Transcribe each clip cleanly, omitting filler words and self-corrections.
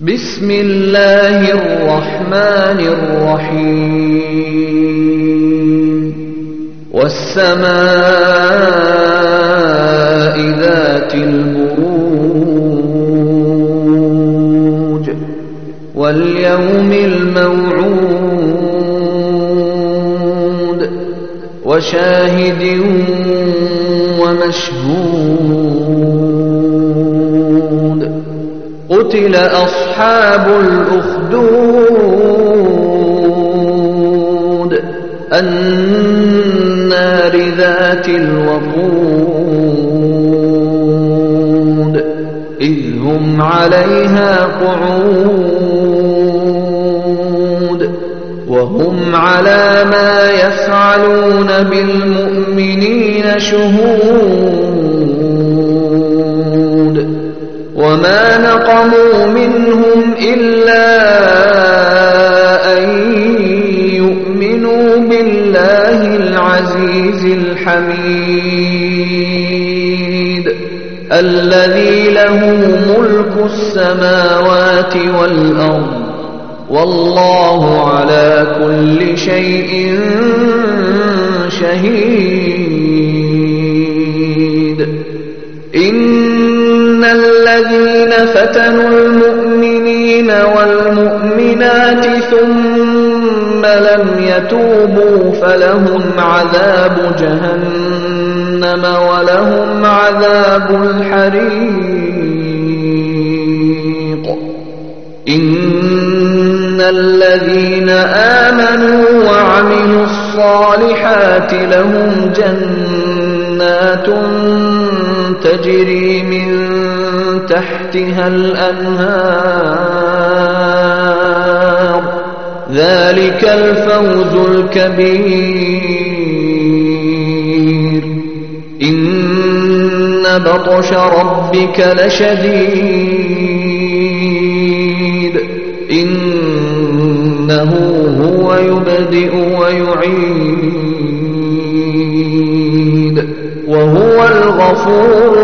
بسم الله الرحمن الرحيم والسماء ذات البروج واليوم الموعود وشاهد ومشهود قتل أصحاب الأخدود النار ذات الوقود إذ هم عليها قعود وهم على ما يفعلون بالمؤمنين شهود وما نقموا منهم إلا أن يؤمنوا بالله العزيز الحميد الذي له ملك السماوات والأرض والله على كل شيء شهيد إن الذين فتنوا المؤمنين والمؤمنات ثم لم يتوبوا فلهم عذاب جهنم ولهم عذاب الحريق إن الذين آمنوا وعملوا الصالحات لهم جنات تجري من تحتها الأنهار ذلك الفوز الكبير إن بطش ربك لشديد إنه هو يبدئ ويعيد وهو الغفور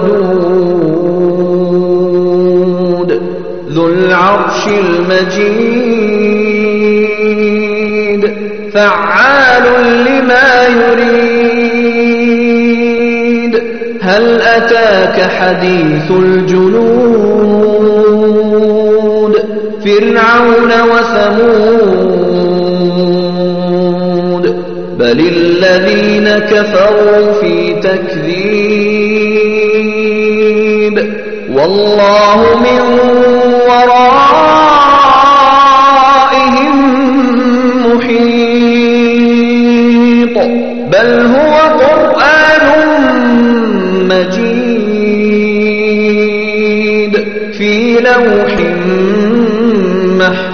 الودود ذو العرش المجيد فعال لما يريد هل أتاك حديث الجنود فرعون وثمود بل الذين كفروا في تكذيب والله من ورائهم محيط بل هو قرآن مجيد في لوح محفوظ